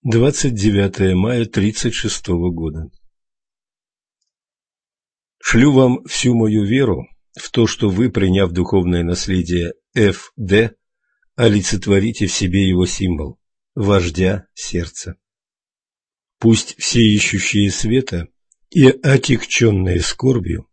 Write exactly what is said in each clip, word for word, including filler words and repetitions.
двадцать девятое мая тридцать шестого года. Шлю вам всю мою веру в то, что вы, приняв духовное наследие эф дэ, олицетворите в себе его символ – вождя сердца. Пусть все ищущие света и отягченные скорбью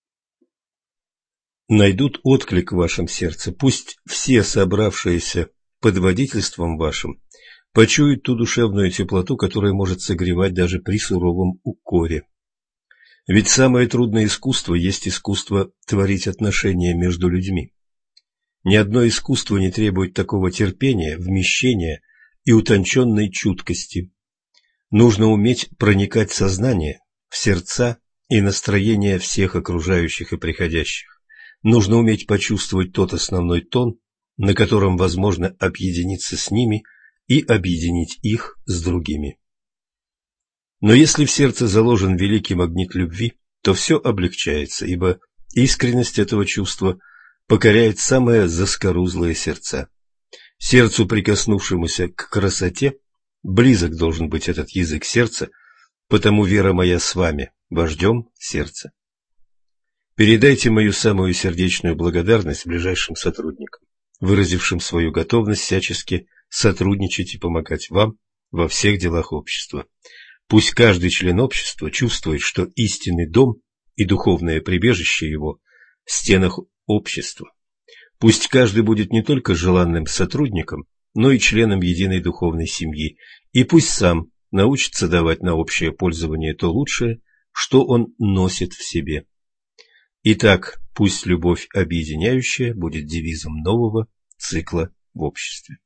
найдут отклик в вашем сердце, пусть все собравшиеся под водительством вашим почуют ту душевную теплоту, которая может согревать даже при суровом укоре. Ведь самое трудное искусство есть искусство творить отношения между людьми. Ни одно искусство не требует такого терпения, вмещения и утонченной чуткости. Нужно уметь проникать в сознание, в сердца и настроение всех окружающих и приходящих. Нужно уметь почувствовать тот основной тон, на котором возможно объединиться с ними и объединить их с другими. Но если в сердце заложен великий магнит любви, то все облегчается, ибо искренность этого чувства покоряет самые заскорузлые сердца. Сердцу, прикоснувшемуся к красоте, близок должен быть этот язык сердца, потому вера моя с вами, вождем сердца. Передайте мою самую сердечную благодарность ближайшим сотрудникам, выразившим свою готовность всячески сотрудничать и помогать вам во всех делах общества. Пусть каждый член общества чувствует, что истинный дом и духовное прибежище его в стенах общества. Пусть каждый будет не только желанным сотрудником, но и членом единой духовной семьи, и пусть сам научится давать на общее пользование то лучшее, что он носит в себе. Итак, пусть любовь объединяющая будет девизом нового цикла в обществе.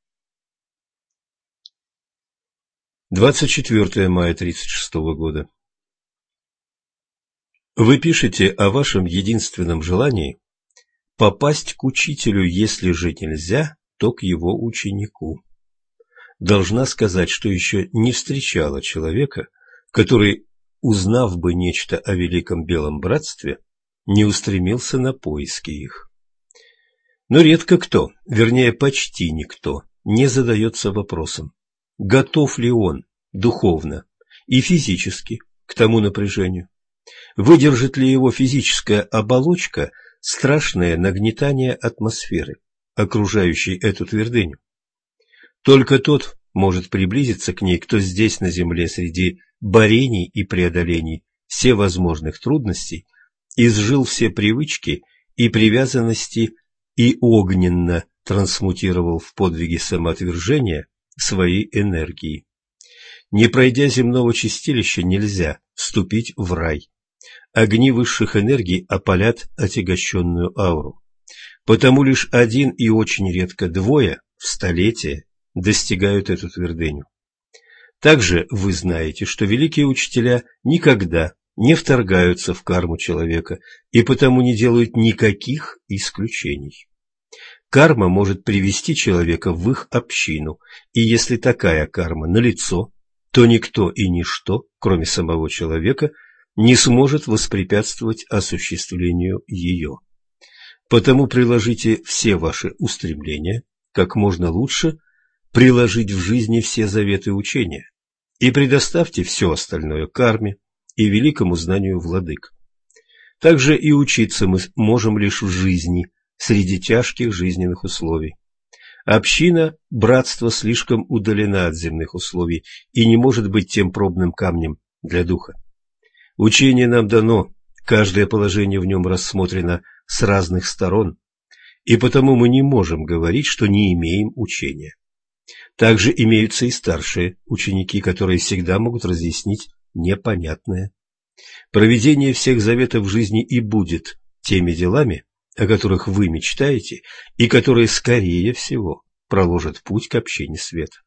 двадцать четвёртое мая тридцать шестого года. Вы пишете о вашем единственном желании попасть к учителю, если же нельзя, то к его ученику. Должна сказать, что еще не встречала человека, который, узнав бы нечто о великом белом братстве, не устремился на поиски их. Но редко кто, вернее почти никто, не задается вопросом, готов ли он духовно и физически к тому напряжению? Выдержит ли его физическая оболочка страшное нагнетание атмосферы, окружающей эту твердыню? Только тот может приблизиться к ней, кто здесь на земле среди борений и преодолений всевозможных трудностей изжил все привычки и привязанности и огненно трансмутировал в подвиги самоотвержения свои энергии. Не пройдя земного чистилища, нельзя вступить в рай. Огни высших энергий опалят отягощенную ауру. Потому лишь один и очень редко двое в столетие достигают эту твердыню. Также вы знаете, что великие учителя никогда не вторгаются в карму человека и потому не делают никаких исключений. Карма может привести человека в их общину, и если такая карма налицо, то никто и ничто, кроме самого человека, не сможет воспрепятствовать осуществлению ее. Потому приложите все ваши устремления, как можно лучше приложить в жизни все заветы учения, и предоставьте все остальное карме и великому знанию владык. Также и учиться мы можем лишь в жизни, среди тяжких жизненных условий. Община, братство слишком удалена от земных условий и не может быть тем пробным камнем для духа. Учение нам дано, каждое положение в нем рассмотрено с разных сторон, и потому мы не можем говорить, что не имеем учения. Также имеются и старшие ученики, которые всегда могут разъяснить непонятное. Проведение всех заветов в жизни и будет теми делами, о которых вы мечтаете, и которые, скорее всего, проложат путь к общине света.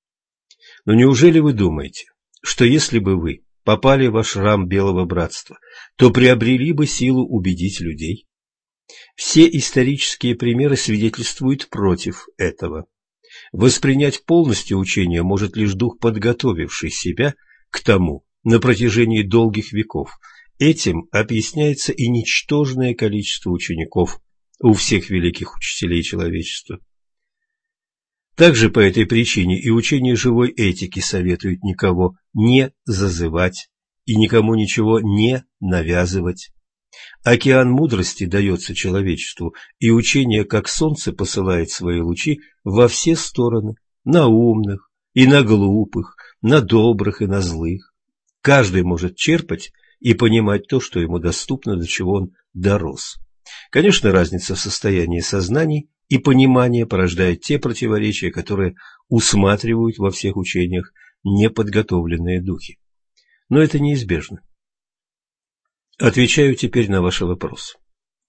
Но неужели вы думаете, что если бы вы попали в ашрам Белого Братства, то приобрели бы силу убедить людей? Все исторические примеры свидетельствуют против этого. Воспринять полностью учение может лишь дух, подготовивший себя к тому на протяжении долгих веков. Этим объясняется и ничтожное количество учеников у всех великих учителей человечества. Также по этой причине и учение живой этики советует никого не зазывать и никому ничего не навязывать. Океан мудрости дается человечеству, и учение, как солнце, посылает свои лучи во все стороны, на умных и на глупых, на добрых и на злых. Каждый может черпать и понимать то, что ему доступно, до чего он дорос. Конечно, разница в состоянии сознаний и понимания порождает те противоречия, которые усматривают во всех учениях неподготовленные духи. Но это неизбежно. Отвечаю теперь на ваш вопрос.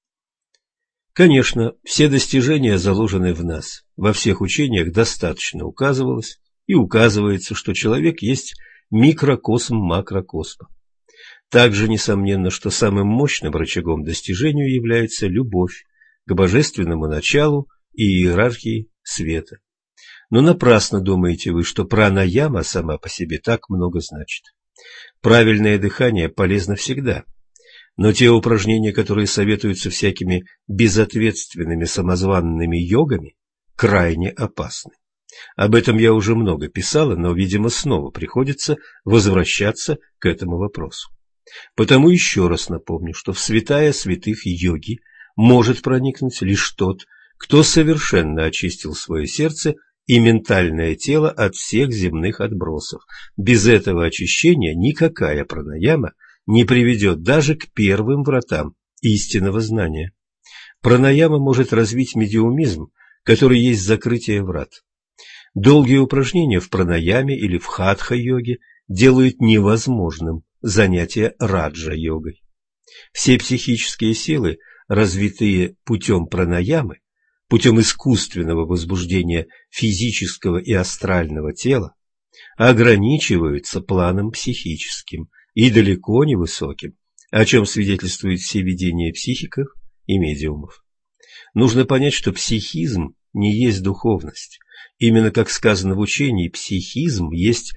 Конечно, все достижения заложены в нас. Во всех учениях достаточно указывалось и указывается, что человек есть микрокосм макрокосма. Также несомненно, что самым мощным рычагом достижению является любовь к божественному началу и иерархии света. Но напрасно думаете вы, что пранаяма сама по себе так много значит. Правильное дыхание полезно всегда, но те упражнения, которые советуются всякими безответственными самозванными йогами, крайне опасны. Об этом я уже много писала, но, видимо, снова приходится возвращаться к этому вопросу. Потому еще раз напомню, что в святая святых йоги может проникнуть лишь тот, кто совершенно очистил свое сердце и ментальное тело от всех земных отбросов. Без этого очищения никакая пранаяма не приведет даже к первым вратам истинного знания. Пранаяма может развить медиумизм, который есть закрытие врат. Долгие упражнения в пранаяме или в хатха-йоге делают невозможным занятие раджа-йогой. Все психические силы, развитые путем пранаямы, путем искусственного возбуждения физического и астрального тела, ограничиваются планом психическим и далеко не высоким, о чем свидетельствуют все видения психиков и медиумов. Нужно понять, что психизм не есть духовность. Именно как сказано в учении, психизм есть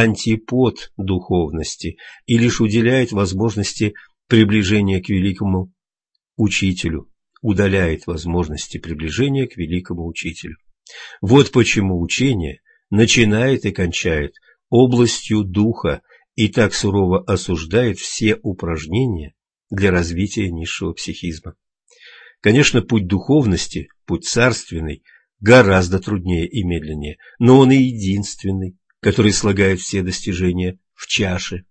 антипод духовности и лишь уделяет возможности приближения к великому учителю, удаляет возможности приближения к великому учителю. Вот почему учение начинает и кончает областью духа и так сурово осуждает все упражнения для развития низшего психизма. Конечно, путь духовности, путь царственный, гораздо труднее и медленнее, но он и единственный, который слагает все достижения в чаше.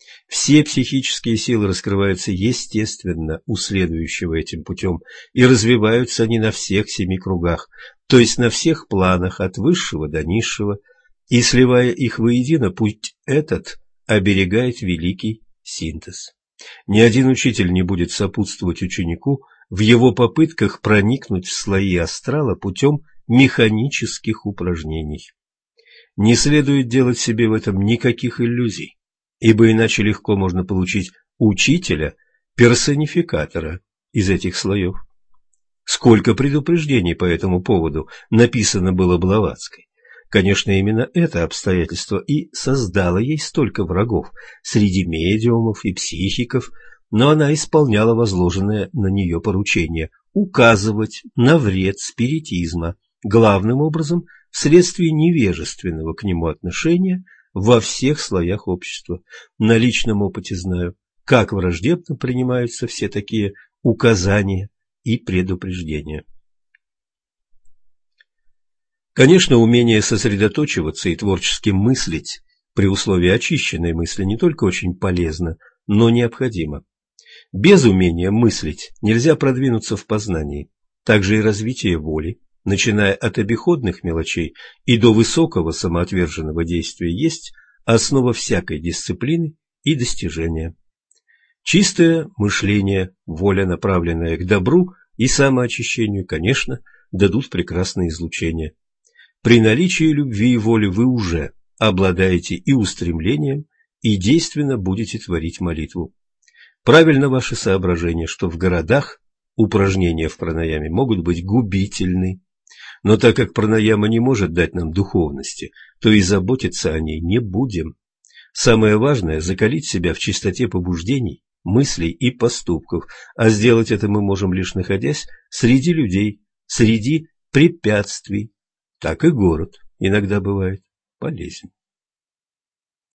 Все психические силы раскрываются естественно у следующего этим путем, и развиваются они на всех семи кругах, то есть на всех планах от высшего до низшего, и, сливая их воедино, путь этот оберегает великий синтез. Ни один учитель не будет сопутствовать ученику в его попытках проникнуть в слои астрала путем механических упражнений. Не следует делать себе в этом никаких иллюзий, ибо иначе легко можно получить учителя-персонификатора из этих слоев. Сколько предупреждений по этому поводу написано было Блаватской. Конечно, именно это обстоятельство и создало ей столько врагов среди медиумов и психиков, но она исполняла возложенное на нее поручение указывать на вред спиритизма, главным образом вследствие невежественного к нему отношения во всех слоях общества. На личном опыте знаю, как враждебно принимаются все такие указания и предупреждения. Конечно, умение сосредоточиваться и творчески мыслить при условии очищенной мысли не только очень полезно, но необходимо. Без умения мыслить нельзя продвинуться в познании. Также и развитие воли, начиная от обиходных мелочей и до высокого самоотверженного действия, есть основа всякой дисциплины и достижения. Чистое мышление, воля, направленная к добру и самоочищению, конечно, дадут прекрасное излучение. При наличии любви и воли вы уже обладаете и устремлением, и действенно будете творить молитву. Правильно ваше соображение, что в городах упражнения в пранаяме могут быть губительны. Но так как пранаяма не может дать нам духовности, то и заботиться о ней не будем. Самое важное – закалить себя в чистоте побуждений, мыслей и поступков, а сделать это мы можем лишь находясь среди людей, среди препятствий, так и город иногда бывает полезен.